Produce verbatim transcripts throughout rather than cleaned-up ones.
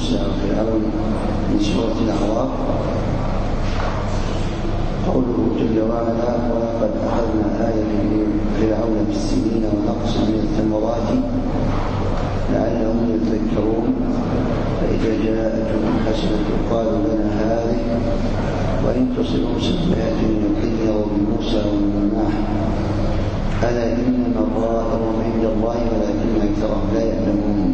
موسى وفرعون من سورة الأعراف. قوله جل وعلا: ولقد أخذنا آل فرعون بالسنين ونقص من الثمرات لعلهم يذكرون فإذا جاءتهم حسنة قالوا لنا هذه وإن تصبهم سيئة يطيروا بموسى ومن معه ألا إنما طائرهم عند الله ولكن أكثرهم لا يعلمون.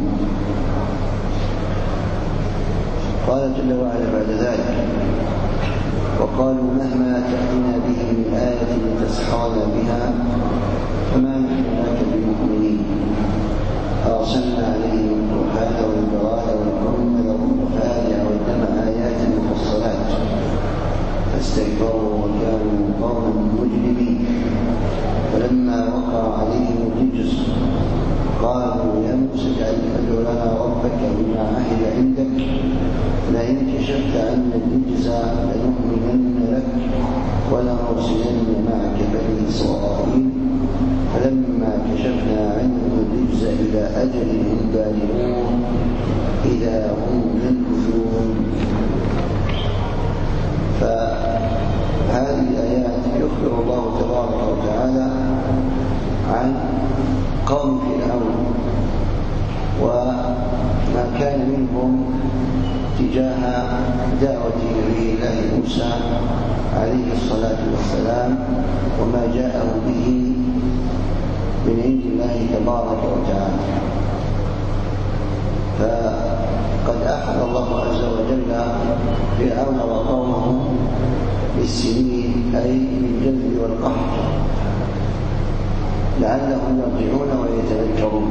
قال جل وعلا بعد ذلك: وقالوا مهما تأتنا به من آية لتسحرنا بها فما نحن لك بمؤمنين أرسلنا عليهم الطوفان والجراد والقمل والضفادع والدم آيات مفصلات فاستكبروا وكانوا قوما مجرمين. فلما وقع عليهم الرجز قالوا يا موسى ادع لنا ربك بما عهد عندك لئن كشفت عنا الرجز لنؤمنن لك ولنرسلن معك بني إسرائيل. فلما كشفنا عنهم الرجز إلى أجل هم بالغون إذا هم ينكثون. فهذه الآيات يخبر الله تبارك وتعالى عن قوم فرعون وما كان منهم تجاه دعوة نبي الله موسى عليه الصلاة والسلام وما جاءه به من عند الله تبارك وتعالى. فقد أخذ الله عز وجل فرعون وقومه بالسنين أي بالجذب والقحط لعلهم يرجعون ويتذكرون.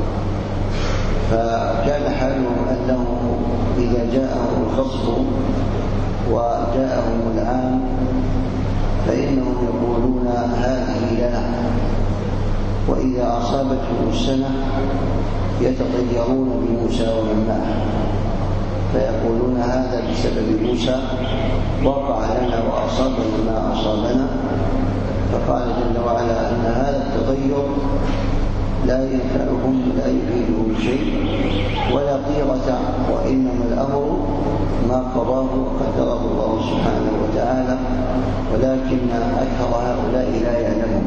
فكان حالهم أنه إذا جاءهم الخصب وجاءهم العام فإنهم يقولون هذه لنا، وإذا أصابتهم السنة يتطيرون بموسى ومن معه فيقولون هذا بسبب موسى وقع لنا وأصابنا ما أصابنا. فقال جل وعلا أن هذا التطير لا ينفعهم لا يفيدهم شيء ولا طيرة، وإنما الأمر ما قضاه وقدره الله سبحانه وتعالى، ولكن أكثر هؤلاء لا يعلمون.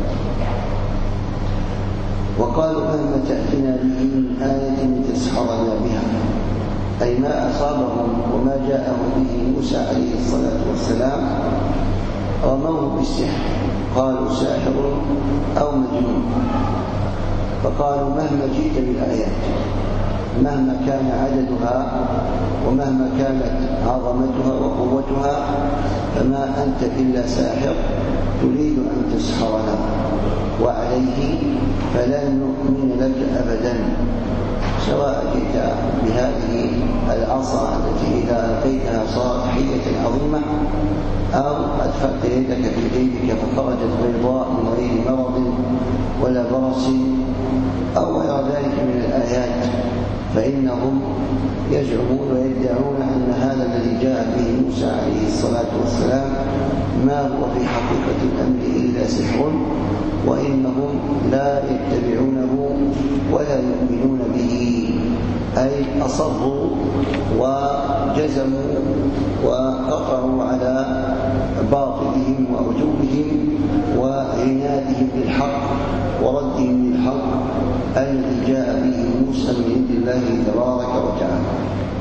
وقالوا مهما تأتنا به من آية لتسحرنا بها، أي ما أصابهم وما جاءهم به موسى عليه الصلاة والسلام رموه بالسحر، قالوا ساحر أو مجنون. فقالوا مهما جئت بالآيات مهما كان عددها ومهما كانت عظمتها وقوتها فما أنت إلا ساحر تريد أن تسحرنا، وعليه فلن نؤمن لك أبدا سواء جئت بهذه العصا التي إذا ألقيتها صارت حية عظيمة أو أدخلت يدك في جيبك فخرجت بيضاء من غير مرض ولا برص أو غير ذلك من الآيات، فإنهم يزعمون ويدعون أن هذا الذي جاء به موسى عليه الصلاة والسلام ما هو في حقيقة الأمر إلا سحر، وإنهم لا يتبعونه ولا يؤمنون به، أي أصروا وجزموا وقطعوا على باطلهم وعجوبهم وعنادهم بالحق وردهم للحق الذي جاء به موسى من عند الله تبارك وتعالى.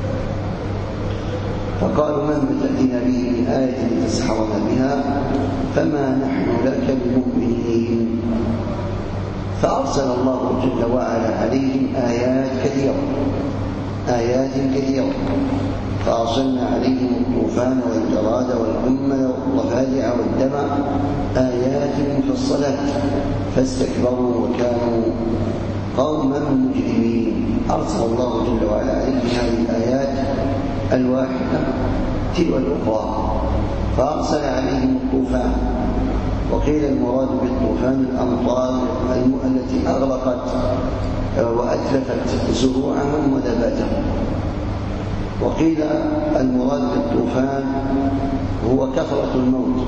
فقالوا مهما تأتينا به من آية لتسحرنا بها فما نحن لك بمؤمنين. فأرسل الله جل وعلا عليهم آيات كثيرة آيات كثيرة فأرسلنا عليهم الطوفان والجراد والقمل والضفادع والدم آيات مفصلات فاستكبروا وكانوا قوما مجرمين. أرسل الله جل وعلا عليهم هذه الآيات الواحدة تلو الأخرى، فأرسل عليهم الطوفان، وقيل المراد بالطوفان الأمطار التي أغرقت وأتلفت زروعهم ونباتهم، وقيل المراد بالطوفان هو كثرة الموت،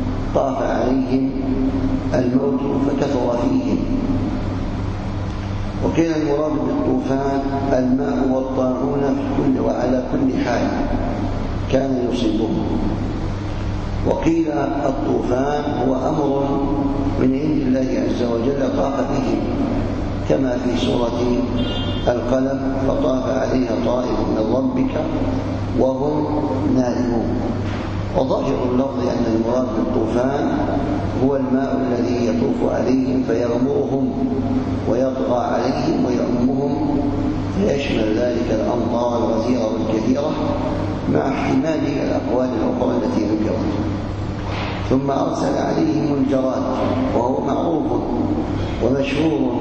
طاف عليهم الموت فكثر فيهم. وكان المراد بالطوفان الماء والطاعون في كل وعلى كل حال كان يصيبهم. وقيل الطوفان هو أمر من عند الله عز وجل طاف به، كما في سورة القلم فطاف عليها طائف من ربك وهم نائمون. وظاهر اللفظ أن المراد بالطوفان هو الماء الذي يطوف عليهم فيغمرهم ويطغى عليهم ويعمهم، فيشمل ذلك الأمطار الغزيرة والكثيرة مع احتمال الأقوال الأخرى التي ذكرت. ثم أرسل عليهم الجراد، وهو معروف ومشهور،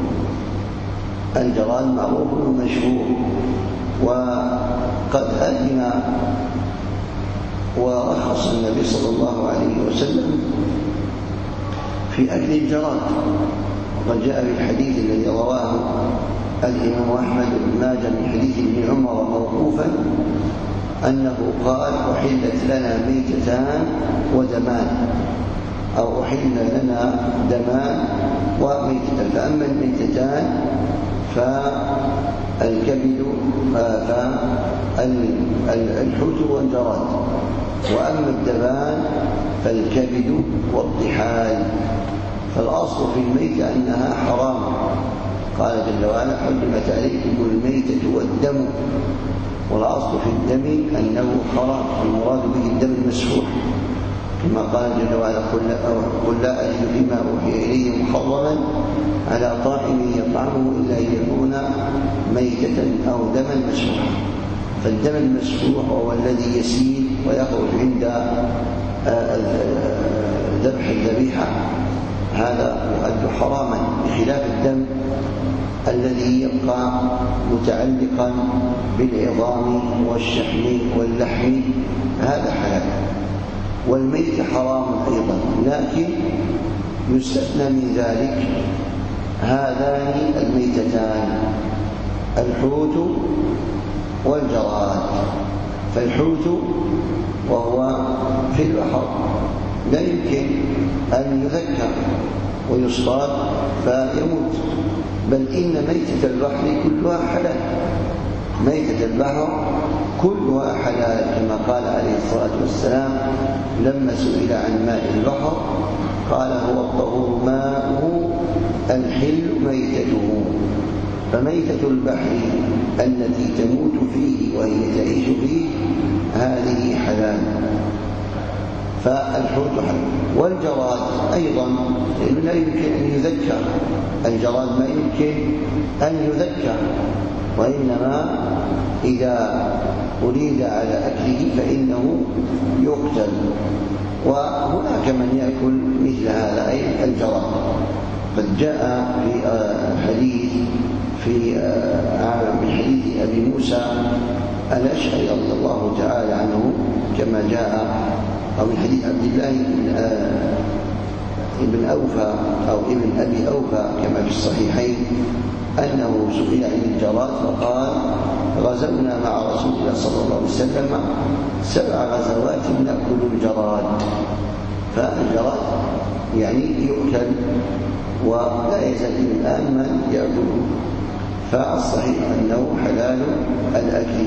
الجراد معروف ومشهور، وقد أذن ورخص النبي صلى الله عليه وسلم في أكل الجراد. وقد جاء في الحديث الذي رواه الإمام أحمد بن ماجه من حديث ابن عمر موقوفا أنه قال: أحلت لنا ميتتان ودمان، أو أحل لنا دمان وميتتان. فأما الميتتان فالكبد فالحوت والجراد، وأما الدمان فالكبد والطحال. فالأصل في الميتة أنها حرام، قال جل وعلا: حرمت عليكم الميتة والدم. والأصل في الدم أنه حرام، المراد به الدم المسفوح، كما قال جل وعلا: قل لا أجد فيما أوحي إلي محرما على طاعم يطعمه إلا أن يكون ميتة أو دما مسفوحا. فالدم المسفوح هو الذي يسيل ويخرج عند ذبح الذبيحة، هذا يعد حراما، بخلاف الدم الذي يبقى متعلقا بالعظام والشحم واللحم، هذا حلال. والميت حرام أيضا، لكن يستثنى من ذلك هذان الميتتان: الحوت والجراد. فالحوت وهو في البحر لا يمكن أن يذكر ويصطاد فيموت، بل إن ميتة البحر كلها حلال، ميتة البحر كلها حلال، كما قال عليه الصلاة والسلام لما سئل عن ماء البحر قال: هو الطهور ماؤه الحل ميتته. فميتة البحر التي تموت فيه وهي تعيش فيه هذه حلال، فالحوت حلال. والجراد أيضا لا يمكن أن يذكر، الجراد ما يمكن أن يذكر، وإنما إذا أريد على أكله فإنه يقتل. وهناك من يأكل مثل هذا أي الجراد. قد جاء في حديث في من حديث أبي موسى الأشعري رضي الله تعالى عنه، كما جاء أو من حديث عبد الله ابن أوفى أو ابن أبي أوفى كما في الصحيحين، أنه سئل عن الجراد فقال: غزونا مع رسول الله صلى الله عليه وسلم سبع غزوات نأكل الجراد. فالجراد يعني يؤكل ولا يزال الآن من يأكله، فالصحيح أنه حلال الأكل.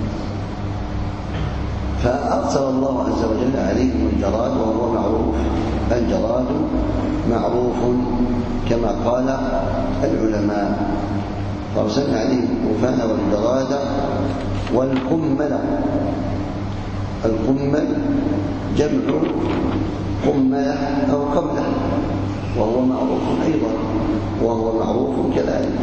فأرسل الله عز وجل عليهم الجراد، وهو معروف، الجراد معروف كما قال العلماء. فأرسلنا عليهم الطوفان والجراد والقمل. القمل جمع قملة أو قملة، وهو معروف أيضا، وهو معروف كذلك.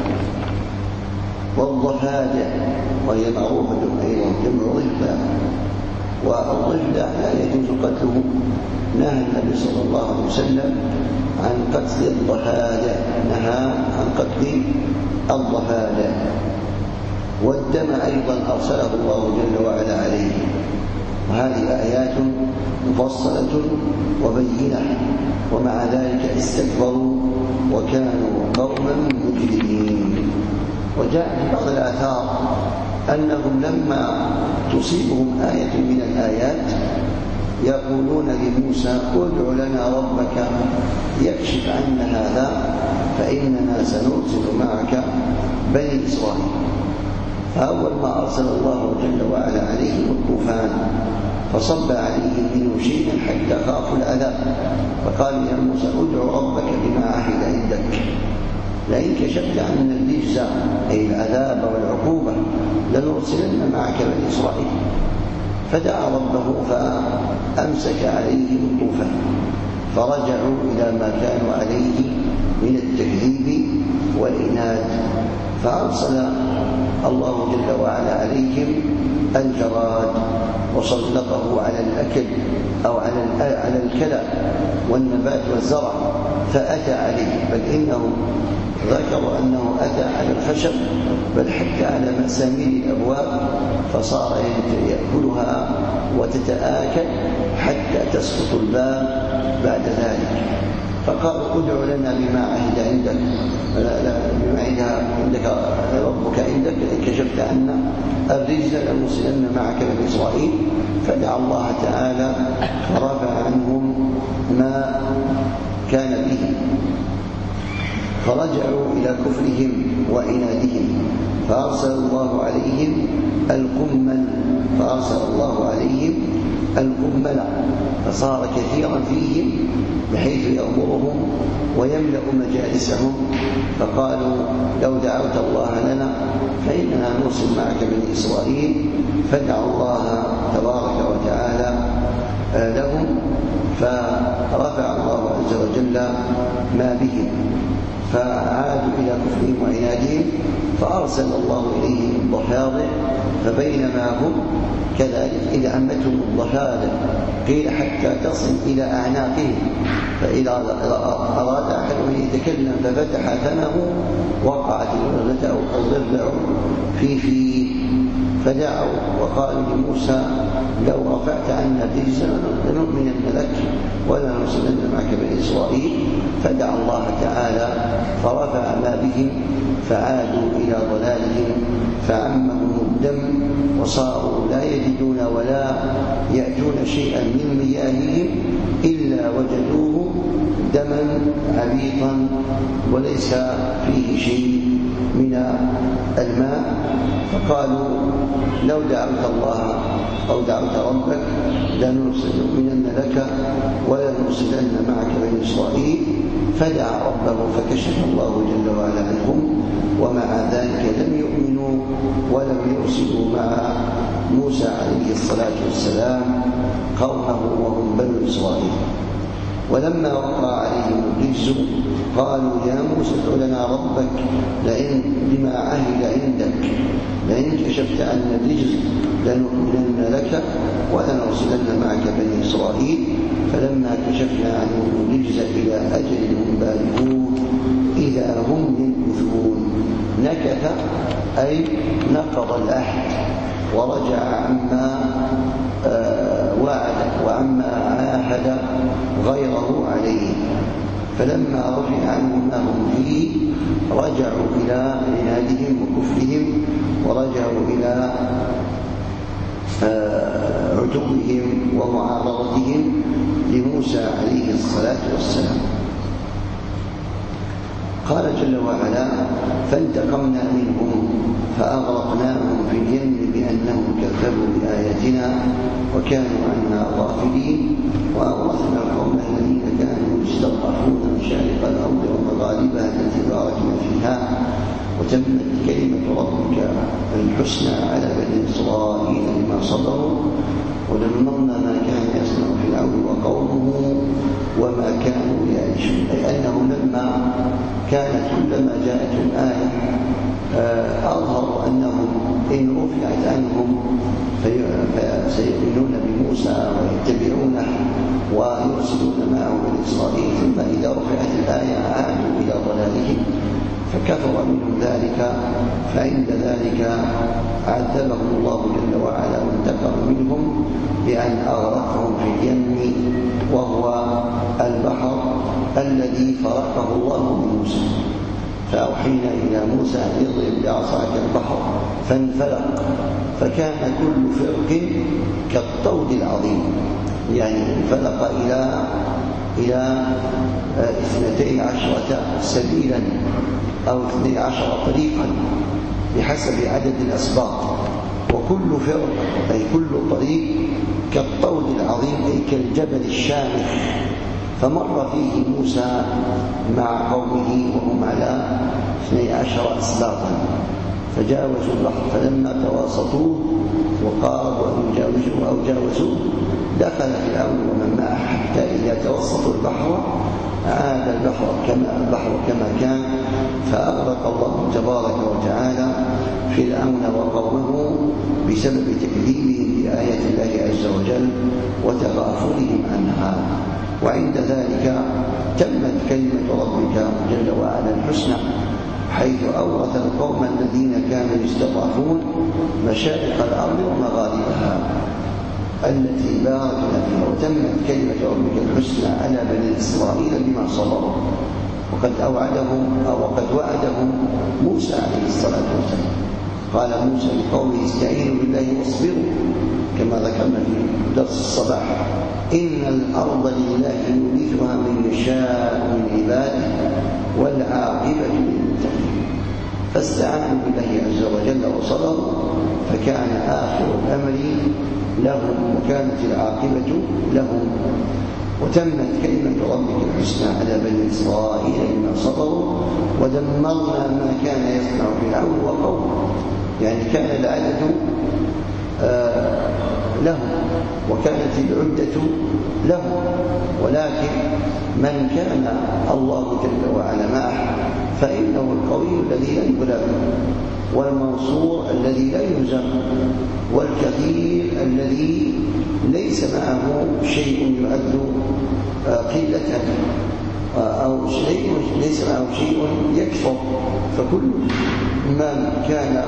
والضفادع وهي معروفة أيضا، جمع ضفدع. والضفدع لا يجوز قتله، نهى النبي صلى الله عليه وسلم عن قتل الضفادع، نهى عن قتل الضفادع. والدم أيضا أرسله الله جل وعلا عليه. وهذه آيات مفصلة وبينة، ومع ذلك استكبروا وكانوا قوما مجرمين. وجاء في بعض الآثار أنهم لما تصيبهم آية من الآيات يقولون لموسى ادع لنا ربك يكشف عنا هذا فإننا سنرسل معك بني إسرائيل. فأول ما أرسل الله جل وعلا عليهم الطوفان فصب عليهم منه شيئا حتى خافوا العذاب، فقالوا يا موسى ادع ربك بما عهد عندك لئن كشفت عنا الرجز أي العذاب والعقوبة لنرسلن معك بني إسرائيل. فدعا ربه فأمسك عليهم الطوفان فرجعوا إلى ما كانوا عليه من التكذيب والعناد، فأرسل الله جل وعلا عليهم الجراد وسلطه على الأكل أو على الكلى والنبات والزرع فأتى عليه، بل إنه ذكر أنه أتى على الخشب بل حتى على مسامير الأبواب فصار يأكلها وتتآكل حتى تسقط الباب بعد ذلك. فقالوا ادع لنا بما عهد عندك لا لا بما عندك ربك عندك إن كشفت عنا الرجز لنرسلن معك بني إسرائيل. فدعا الله تعالى فرفع عنهم ما كان به فرجعوا إلى كفرهم وعنادهم فأرسل الله عليهم القمل فأرسل الله عليهم القمل فصار كثيرا فيهم بحيث يأمرهم ويملأ مجالسهم. فقالوا لو دعوت الله لنا فإننا نرسل معك بني إسرائيل. فدعوا الله تبارك وتعالى لهم فرفع الله عز وجل ما بهم فعادوا إلى كفرهم وعنادهم فأرسل الله إليهم الضفادع فبينما هم كذلك إذ عمتهم الضفادع قيل حتى تصل إلى أعناقهم، فإذا أراد أحد أن يتكلم ففتح فمه وقعت الضفدع في فيه. فدعوا وقالوا لموسى لو رفعت عنا الرجز لنؤمنن لك ولنرسلن معك بني إسرائيل. فدعا الله تعالى فرفع ما بهم فعادوا إلى ضلالهم فعمهم الدم وصاروا لا يجدون ولا يأتون شيئا من مياههم إلا وجدوه دما عبيطا وليس فيه شيء من الماء. فقالوا لو دعوت الله أو دعوت ربك لنرسلن لك ولنرسلن معك بني إسرائيل. فدعا ربه فكشف الله جل وعلا عنهم ومع ذلك لم يؤمنوا ولم يرسلوا مع موسى عليه الصلاة والسلام قومه وهم بنو إسرائيل. ولما وقع عليهم الرجز قالوا يا موسى ادع لنا ربك لئن بما عهد عندك لئن كشفت عنا الرجز لنؤمنن لك ولنرسلن معك بني إسرائيل. فلما كشفنا عنهم الرجز إلى أجل هم بالغوه إذا هم ينكثون. نكث أي نقض العهد ورجع عما آه وعد وعما عاهد غيره عليه. فلما رفع عنهم ما هم فيه رجعوا إلى عنادهم وكفرهم ورجعوا إلى آه عتوهم ومعارضتهم لموسى عليه الصلاة والسلام. قال جل وعلا فانتقمنا منهم فأغرقناهم في اليم بأنهم كذبوا بآياتنا وكانوا عنها غافلين. وأورثنا القوم الذين كانوا يستضعفون مشارق الأرض ومغاربها التي باركنا فيها وتمت كلمة ربك الحسنى على بني إسرائيل بما صبروا ودمرنا ما كان يصنع فرعون وقومه وما كانوا يعيشون. أي أنهم لما كانت كلما جاءتهم آية أظهروا أنهم إن رفعت عنهم فسيؤمنون بموسى ويتبعونه ويرسلون معه بني إسرائيل، ثم إذا رفعت الآية عادوا إلى ضلالهم فكفر منهم ذلك. فعند ذلك عذبهم الله جل وعلا وانتقم منهم بأن أغرقهم في اليم وهو البحر الذي فرقه الله من موسى. فأوحينا إلى موسى أن يضرب بعصاك البحر فانفلق فكان كل فرق كالطود العظيم، يعني انفلق إلى إلى اثنتي عشرة سبيلا أو اثني عشر طريقا بحسب عدد الأسباط، وكل فرق أي كل طريق كالطود العظيم أي كالجبل الشامخ. فمر فيه موسى مع قومه وهم على اثني عشر أسباطا فجاوزوا البحر، فلما تواسطوه وقاربوا أن يجاوزوه أو جاوزوه دخل فرعون ومن معه حتى إذا توسطوا البحر عاد البحر كما البحر كما كان، فأغرق الله تبارك وتعالى فرعون وقومه بسبب تكذيبهم بآيات الله عز وجل وتغافلهم عنها. وعند ذلك تمت كلمة ربك جل وعلا الحسنى، حيث أورث القوم الذين كانوا يستضعفون مشارق الأرض ومغاربها التي باركنا فيها، وتمت كلمة ربك الحسنى على بني إسرائيل بما صبروا، وقد أوعدهم أو وقد وعدهم موسى عليه الصلاة والسلام. قال موسى لقومه استعينوا بالله واصبروا، كما ذكرنا في درس الصباح إن الأرض لله يورثها من يشاء من عباده والعاقبة للمتقين. فاستعانوا بالله عز وجل وصبروا فكان آخر الأمر لهم وكانت العاقبة لهم. وتمت كلمة ربك الحسنى على بني إسرائيل بما صبروا ودمرنا ما كان يصنع فرعون وقومه، يعني كان العدد آه لهم وكانت العدة لهم، ولكن من كان الله جل وعلا معه فإنه القوي الذي لا يغلب، والمنصور الذي لا يهزم، والكثير الذي ليس معه شيء يعد قلة أو شيء ليس معه شيء يكفر. فكل من كان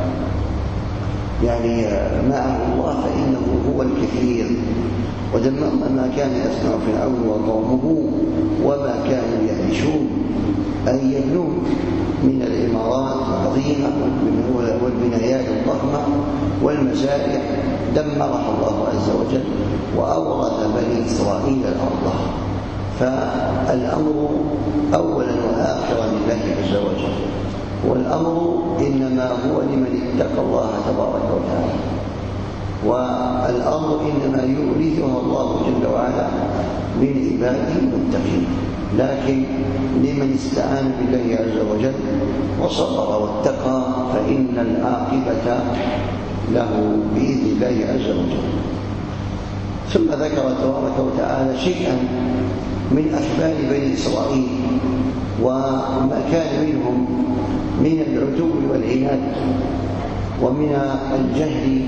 يعني معه الله فإنه هو الكثير. ودمرنا ما كان يصنع فرعون وقومه وما كانوا يعيشون، أي يبنون من العمارات العظيمة والبنايات الضخمة والمزارع دمرها الله عز وجل وأورث بني إسرائيل الأرض. فالأمر أولا وآخرا لله عز وجل، والأمر إنما هو لمن اتقى الله تبارك وتعالى، والأمر إنما يورثها الله جل وعلا من عباده المتقين، لكن لمن استعان بالله عز وجل وصبر واتقى فإن العاقبة له بإذن الله عز وجل. ثم ذكر تبارك وتعالى شيئا من أخبار بني إسرائيل وما كان منهم من العتو والعناد ومن الجهل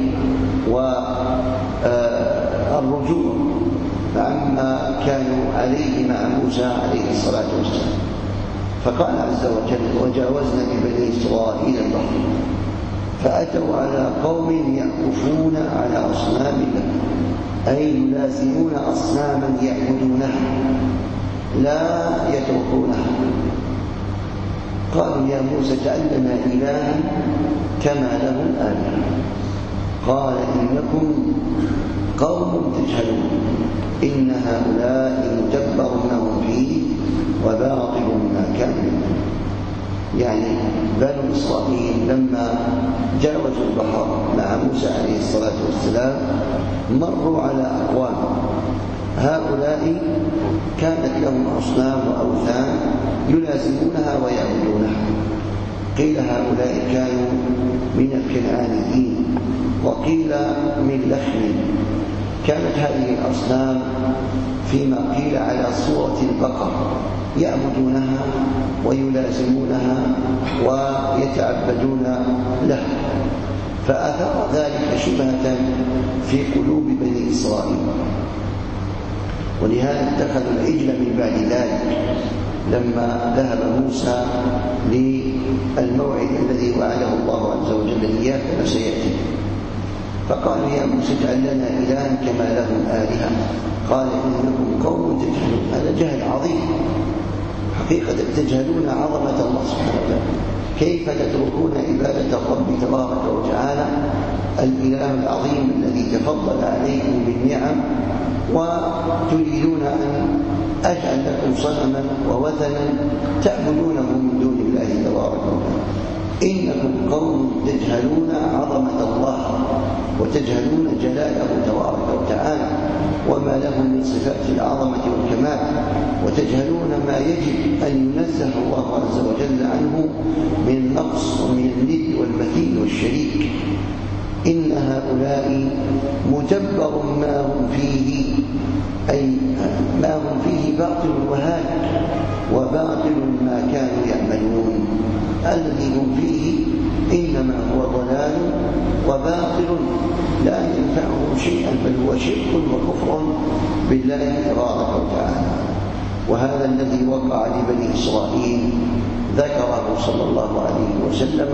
والرجوع عما كانوا عليه مع موسى عليه الصلاة والسلام. فقال عز وجل وجاوزنا ببني إسرائيل البحر فأتوا على قوم يعكفون على أصنام لهم، أي يلازمون أصناما يعبدونها لا يتركونها. قالوا يا موسى اجعل لنا إلها كما لهم آلهة. قال إنكم قوم تجهلون إن هؤلاء متبر لهم فيه وباطل ما كانوا يعملون. يعني بنو إسرائيل لما جاوزوا البحر مع موسى عليه الصلاة والسلام مروا على أقوام هؤلاء كانت لهم أصنام وأوثان يلازمونها ويعبدونها. قيل هؤلاء كانوا من الكنعانيين وقيل من لخم. كانت هذه الأصنام فيما قيل على صورة البقر يعبدونها ويلازمونها ويتعبدون لها، فأثار ذلك شبهة في قلوب بني إسرائيل، ولهذا اتخذوا العجل من بعد ذلك لما ذهب موسى للموعد الذي وعده الله عز وجل إياه كما سيأتي. فقالوا يا موسى اجعل لنا إلها كما لهم آلهة. قال إنكم قوم تجهلون. هذا جهل عظيم حقيقة تجهلون عظمة الله سبحانه وتعالى. كيف تتركون عبادة الرب تبارك وتعالى الإله العظيم الذي تفضل عليكم بالنعم، وتريدون أن أجعل لكم صنما ووثنا تعبدونه من دون الله تبارك وتعالى. إنكم قوم تجهلون عظمة الله وتجهلون جلاله تبارك وتعالى وما له من صفات العظمة والكمال، وتجهلون ما يجب أن ينزه الله عز وجل عنه من النقص ومن الند والمثيل والشريك. إن هؤلاء متبر ما هم فيه، أي ما هم فيه باطل وهالك، وباطل ما كانوا يعملون. الذي هم فيه إنما هو ضلال وباطل لا ينفعهم شيئا، بل هو شرك وكفر بالله تبارك وتعالى. وهذا الذي وقع لبني إسرائيل ذكره صلى الله عليه وسلم،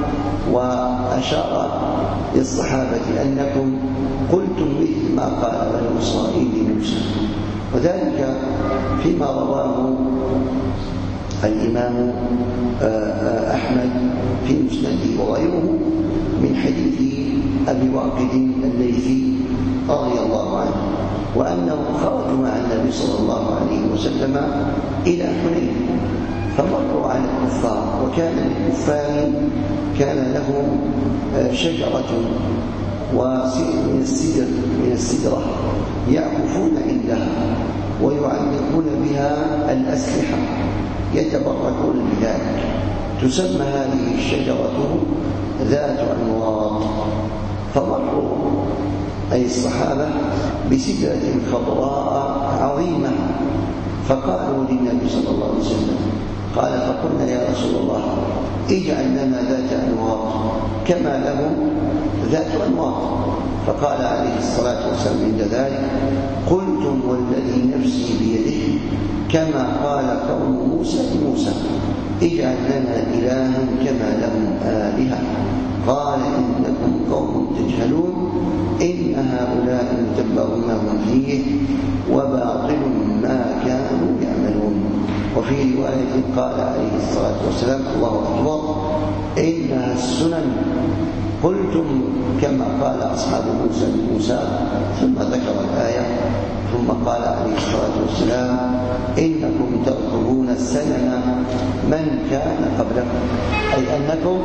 وأشار للصحابة أنكم قلتم مثل ما قال بني إسرائيل لموسى، وذلك فيما رواه الإمام أحمد في مسنده وغيره من حديث أبي واقد الليثي رضي الله عنه، وأنه خرجوا مع النبي صلى الله عليه وسلم إلى حنين، فمروا على الكفار، وكان للكفار كان لهم شجرة من السدر من السدرة يعكفون عندها ويعلقون بها الأسلحة يتبركون بذلك. تسمى هذه الشجرة ذات أنواط. فمروا أي الصحابة بسدرة خضراء عظيمة، فقالوا للنبي صلى الله عليه وسلم، قال فقلنا يا رسول الله اجعل لنا ذات أنواط كما لهم ذات أنواط. فقال عليه الصلاة والسلام عند ذلك قلتم والذي نفسي بيده كما قال قوم موسى لموسى اجعل لنا إلها كما لهم آلهة. قال إنكم قوم تجهلون إن هؤلاء متبر ما هم فيه وباطل ما كانوا يعملون. وفي رواية قال عليه الصلاة والسلام الله أكبر إنها السنن. قلتم كما قال أصحاب موسى لموسى، ثم ذكر الآية، ثم قال عليه الصلاة والسلام إنكم تركبون السنن من كان قبلكم، أي أنكم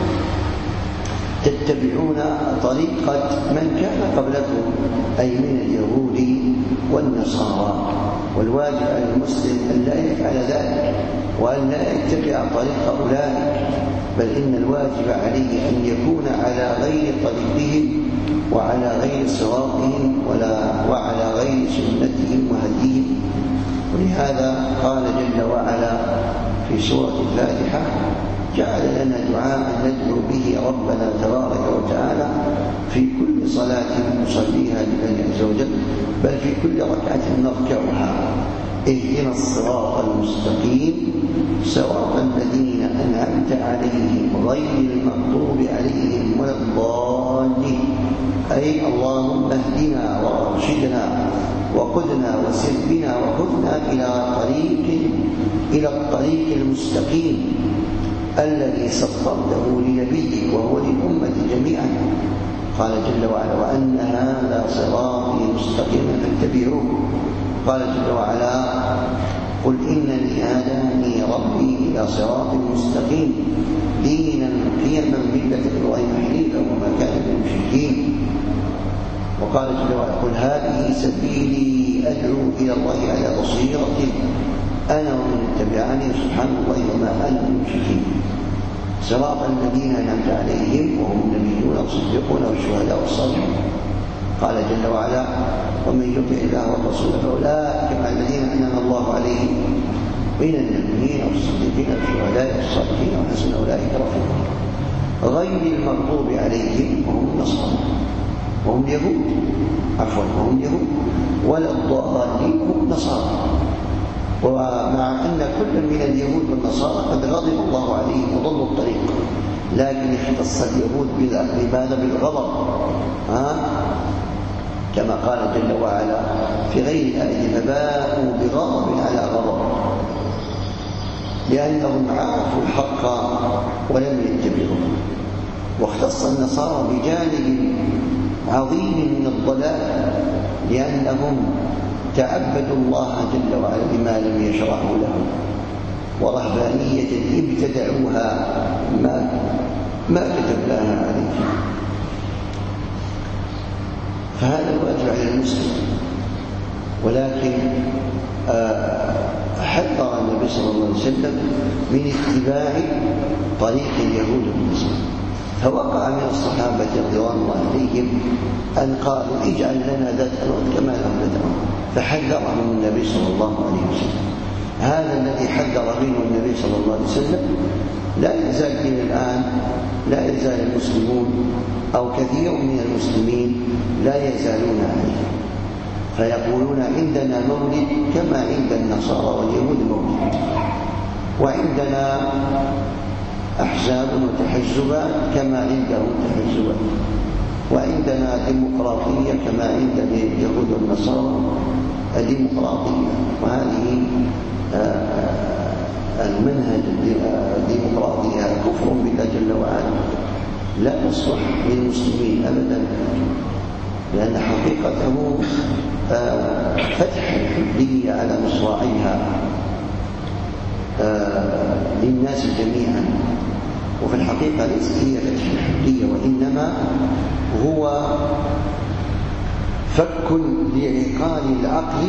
تتبعون طريقة من كان قبلكم، أي من اليهود والنصارى. والواجب على المسلم أن لا يفعل ذلك وأن لا يتبع طريق أولئك، بل إن الواجب عليه أن يكون على غير طريقهم وعلى غير صراطهم ولا وعلى غير سنتهم وهديهم. ولهذا قال جل وعلا في سورة الفاتحة جعل لنا دعاء ندعو به ربنا تبارك وتعالى في كل صلاة نصليها لله عز وجل، بل في كل ركعة نركعها. اهدنا الصراط المستقيم صراط الذين أنعمت عليهم غير المغضوب عليهم ولا الضالين، أي اللهم اهدنا وارشدنا وقدنا وسر بنا وخذنا إلى طريق إلى الطريق المستقيم الذي سطرته لنبيك وهو للأمة جميعا. قال جل وعلا وأن هذا صراطي مستقيما فاتبعوه. قال جل وعلا قل إنني هداني ربي إلى صراط مستقيم دينا قيما ملة إبراهيم حنيفا وما كان من المشركين. وقال جل وعلا قل هذه سبيلي أدعو إلى الله على بصيرة أنا ومن اتبعني سبحان الله وما أنا من المشركين. صراط الذين أنعمت عليهم وهم النبيون والصديقون والشهداء والصالحون. قال جل وعلا ومن يطع الله والرسول فأولئك مع الذين أنعم الله عليهم من النبيين والصديقين والشهداء والصالحين وحسن أولئك رفيقا. غير المغضوب عليهم وهم النصارى وهم يهود عفوا وهم يهود ولا الضالين هم النصارى. ومع أن كل من اليهود والنصارى قد غضب الله عليهم وضلوا الطريق، لكن اختص اليهود بماذا؟ بالغضب، ها؟ كما قال جل وعلا في غير آية فباءوا بغضب على غضب. لأنهم عرفوا الحق ولم يتبعوه. واختص النصارى بجانب عظيم من الضلال لأنهم تعبدوا الله جل وعلا بما لم يشرعه لهم، ورهبانية ابتدعوها ما ما كتبناها عليهم. فهذا الواجب على المسلم، ولكن حذر النبي صلى الله عليه وسلم من اتباع طريق اليهود والنصارى. فوقع من الصحابة رضوان الله عليهم أن قالوا اجعل لنا ذات أنواط كما لهم ذات أنواط، فحذرهم النبي صلى الله عليه وسلم. هذا الذي حذر منه النبي صلى الله عليه وسلم لا يزال إلى الآن، لا يزال المسلمون أو كثير من المسلمين لا يزالون عليه، فيقولون عندنا مولد كما عند النصارى واليهود مولد، وعندنا أحزاب وتحزبات كما عندهم تحزبات، وعندنا ديمقراطية كما عند اليهود والنصارى الديمقراطية. وهذه المنهج الديمقراطية كفر بالله جل وعلا، لا تصلح للمسلمين أبدا، لأن حقيقته فتح الحرية على مصراعيها للناس جميعا. وفي الحقيقة ليست هي فتح الحرية، وإنما هو فك لعقال العقل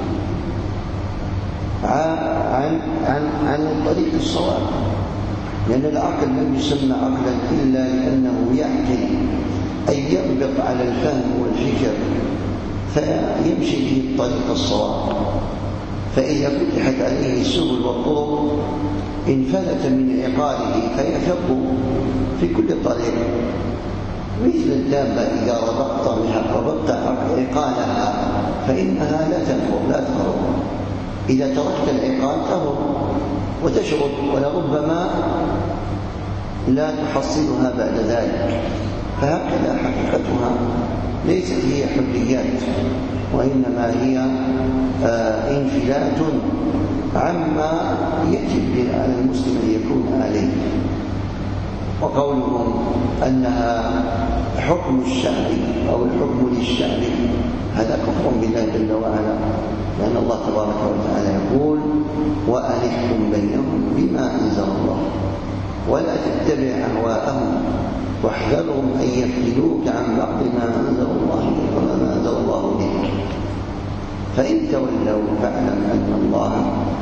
عن عن عن طريق الصواب، لأن العقل لم يسمى عقلا إلا لأنه يعقل أي ينبط على الفهم والفكر فيمشي به الطريق الصواب. فإذا فتحت عليه السبل والطرق انفلت من عقاله فيفر في كل طريق، مثل الدابة إذا ربطت بها ربطت عقالها فإنها لا تنفر لا تهرب، إذا تركت العقال تهرب وتشرد ولربما لا تحصلها بعد ذلك. فهكذا حقيقتها ليست هي حريات، وإنما هي آه انفلات عما يجب على المسلم أن يكون عليه. وقولهم أنها حكم الشعب أو الحكم للشعب هذا كفر بالله جل وعلا، لأن الله تبارك وتعالى يقول وأن احكم بينهم بما أنزل الله ولا تتبع أهواءهم واحذرهم أن يفتنوك عن بعض ما أنزل الله وما أنزل الله بك، فإن تولوا فاعلم أن الله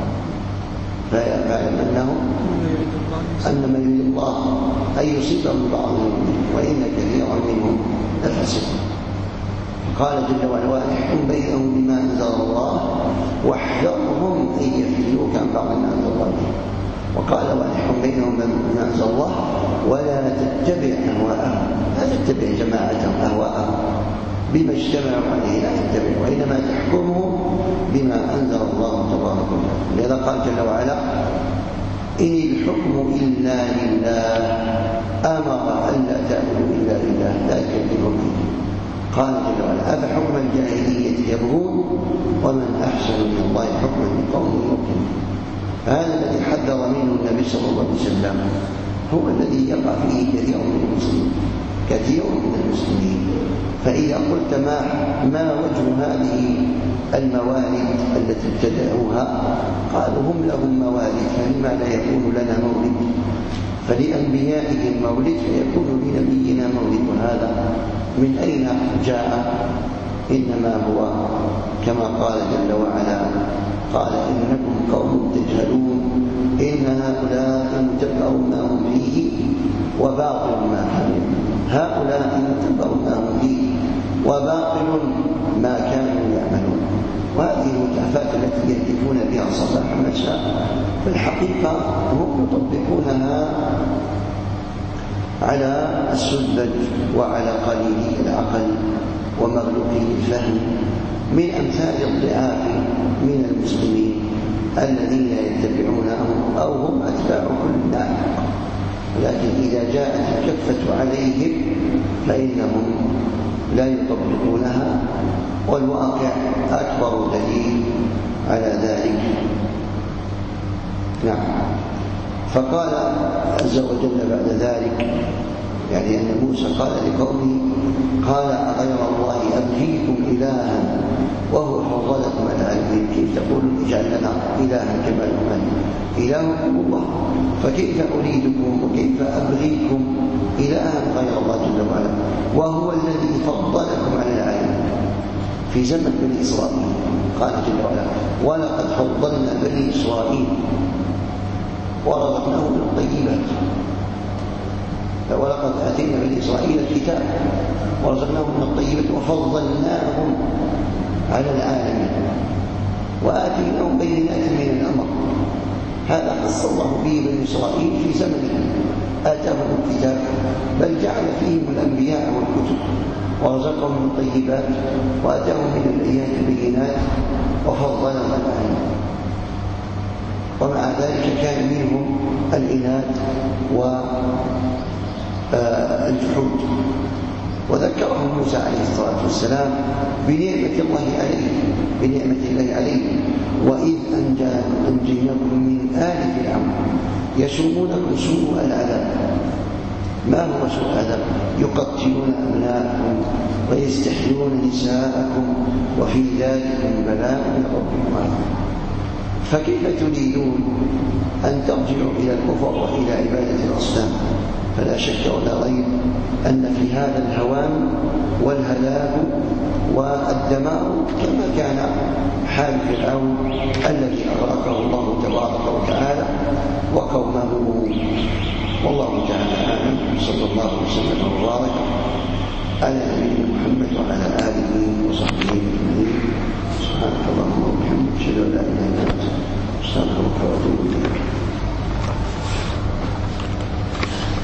فاعلم أنه أن من يريد الله أن يصيبهم بعض منهم وإن كثيرا منهم لفاسقون. قال جل وعلا وأن احكم بينهم بما أنزل الله واحذرهم أن يفتنوك عن بعض ما أنزل الله به، وقال وأن احكم بينهم بما أنزل الله ولا تتبع أهواءهم، لا تتبع جماعتهم أهواءهم بما اجتمعوا عليه، لا تتبع، وإنما تحكمه بما أنزل الله تبارك وتعالى. لذا قال جل وعلا إن الحكم إلا لله أمر أن لا تعبدوا إلا لله لا يكلف به. قال جل وعلا أفحكم الجاهلية يبغون ومن أحسن من الله حكما لقوم يوقنون. هذا الذي حذر منه النبي صلى الله عليه وسلم هو الذي يقع فيه كثير من المسلمين كثير من المسلمين. فإذا قلت ما ما وجه هذه الموالد التي ابتدعوها قالوا هم لهم موالد فلما لا يكون لنا مولد، فلأنبيائهم مولد فيكون لنبينا مولد. وهذا من أين جاء؟ إنما هو كما قال جل وعلا قال إنكم قوم تجهلون إن هؤلاء متبر ما هم فيه وباطل ما كانوا هؤلاء متبر ما هم فيه وباطل ما كانوا يعملون. وهذه المتعفات التي يهتفون بها صباح مساء في الحقيقة هم يطبقونها على السذج وعلى قليلي العقل ومغلوقي الفهم من أمثال الضعاف من المسلمين الذين يتبعونهم أو هم أتباع كل نافق. لكن إذا جاءت الكفة عليهم فإنهم لا يطبقونها، والواقع أكبر دليل على ذلك. نعم. فقال عز وجل بعد ذلك، يعني أن موسى قال لقومه: قال أغير الله أبغيكم إلها وهو فضلكم على العالمين، كيف تقولون اجعل لنا إلها كما لكم إلهكم الله، فكيف أريدكم وكيف أبغيكم إلها غير الله جل وعلا وهو الذي فضلكم على العالمين في زمن بني إسرائيل. قال جل وعلا: ولقد فضلنا بني إسرائيل ورزقناهم من الطيبات، ولقد آتينا بني إسرائيل الكتاب ورزقناهم من الطيبات وفضلناهم على العالمين وآتيناهم بينات من الأمر. هذا خص الله به بني إسرائيل في زمنه، آتاهم الكتاب، بل جعل فيهم الأنبياء والكتب ورزقهم من الطيبات وآتاهم من الآيات البينات وفضلهم على العالمين. ومع ذلك كان منهم العناد والجحود. وذكرهم موسى عليه الصلاة والسلام بنعمة الله عليه بنعمة الله عليه وإذ أنجيناكم من آل فرعون يسومونكم سوء العذاب. ما هو سوء العذاب؟ يقتلون أبناءكم ويستحيون نساءكم وفي ذلك بلاء من ربكم عظيم. فكيف تريدون أن ترجعوا إلى الكفر وإلى عبادة الأصنام؟ فلا شك ولا ريب أن في هذا الهوان والهلاك والدمار كما كان حال فرعون الذي أغرقه الله تبارك وتعالى وقومه. والله تعالى أعلم. صلى الله وسلم وبارك على نبينا محمد وعلى آله وصحبه